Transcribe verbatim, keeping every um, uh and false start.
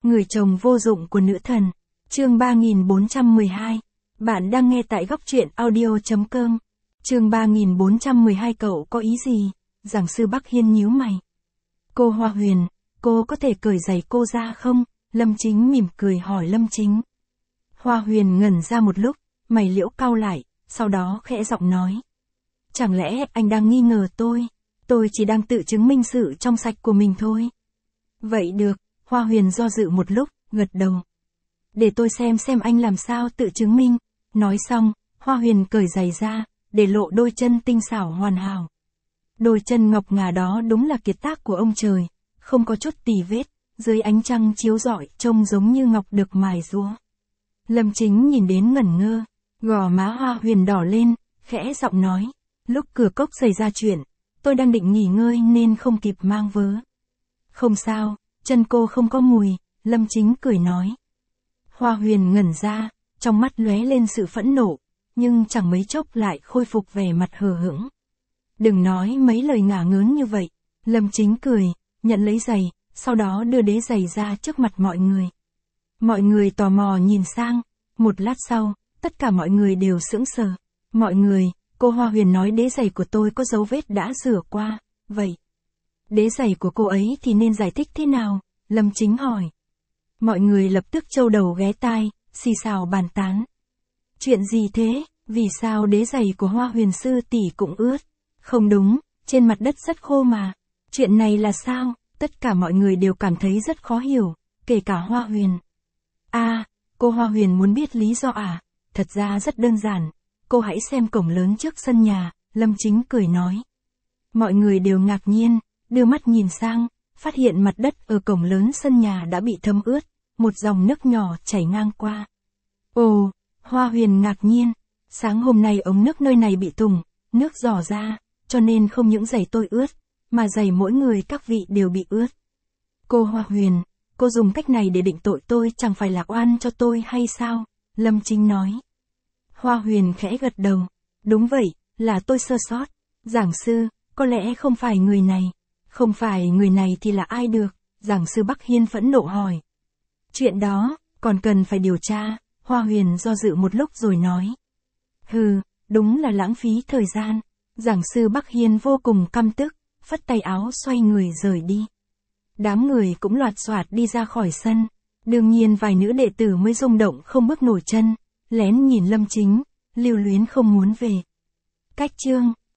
Người chồng vô dụng của nữ thần. Chương ba nghìn bốn trăm mười hai. Bạn đang nghe tại góc truyện audio chấm com. Chương ba nghìn bốn trăm mười hai. Cậu có ý gì? Giảng sư Bắc Hiên nhíu mày. Cô Hoa Huyền, cô có thể cởi giày cô ra không? Lâm Chính mỉm cười hỏi Lâm Chính. Hoa Huyền ngẩn ra một lúc, mày liễu cau lại, sau đó khẽ giọng nói. Chẳng lẽ anh đang nghi ngờ tôi? Tôi chỉ đang tự chứng minh sự trong sạch của mình thôi. Vậy được, Hoa Huyền do dự một lúc, gật đầu. Để tôi xem xem anh làm sao tự chứng minh. Nói xong, Hoa Huyền cởi giày ra, để lộ đôi chân tinh xảo hoàn hảo. Đôi chân ngọc ngà đó đúng là kiệt tác của ông trời, không có chút tì vết, dưới ánh trăng chiếu rọi trông giống như ngọc được mài rũa. Lâm Chính nhìn đến ngẩn ngơ, gò má Hoa Huyền đỏ lên, khẽ giọng nói, lúc cửa cốc xảy ra chuyện, tôi đang định nghỉ ngơi nên không kịp mang vớ. Không sao, chân cô không có mùi, Lâm Chính cười nói. Hoa Huyền ngẩn ra, trong mắt lóe lên sự phẫn nộ, nhưng chẳng mấy chốc lại khôi phục vẻ mặt hờ hững. Đừng nói mấy lời ngả ngớn như vậy, Lâm Chính cười, nhận lấy giày, sau đó đưa đế giày ra trước mặt mọi người. Mọi người tò mò nhìn sang, một lát sau, tất cả mọi người đều sững sờ. Mọi người, cô Hoa Huyền nói đế giày của tôi có dấu vết đã rửa qua, vậy đế giày của cô ấy thì nên giải thích thế nào? Lâm Chính hỏi. Mọi người lập tức châu đầu ghé tai, xì xào bàn tán. Chuyện gì thế? Vì sao đế giày của Hoa Huyền sư tỷ cũng ướt? Không đúng, trên mặt đất rất khô mà. Chuyện này là sao? Tất cả mọi người đều cảm thấy rất khó hiểu, kể cả Hoa Huyền. À, cô Hoa Huyền muốn biết lý do à? Thật ra rất đơn giản. Cô hãy xem cổng lớn trước sân nhà, Lâm Chính cười nói. Mọi người đều ngạc nhiên, đưa mắt nhìn sang, phát hiện mặt đất ở cổng lớn sân nhà đã bị thấm ướt, một dòng nước nhỏ chảy ngang qua. Ồ, Hoa Huyền ngạc nhiên, sáng hôm nay ống nước nơi này bị thủng, nước rỏ ra, cho nên không những giày tôi ướt, mà giày mỗi người các vị đều bị ướt. Cô Hoa Huyền, cô dùng cách này để định tội tôi chẳng phải là oan cho tôi hay sao? Lâm Chính nói. Hoa Huyền khẽ gật đầu. Đúng vậy, là tôi sơ sót. Giảng sư, có lẽ không phải người này. Không phải người này thì là ai được? Giảng sư Bắc Hiên phẫn nộ hỏi. Chuyện đó, còn cần phải điều tra. Hoa Huyền do dự một lúc rồi nói. Hừ, đúng là lãng phí thời gian. Giảng sư Bắc Hiên vô cùng căm tức, phất tay áo xoay người rời đi. Đám người cũng loạt soạt đi ra khỏi sân. Đương nhiên vài nữ đệ tử mới rung động không bước nổi chân, lén nhìn Lâm Chính, lưu luyến không muốn về. Cách chương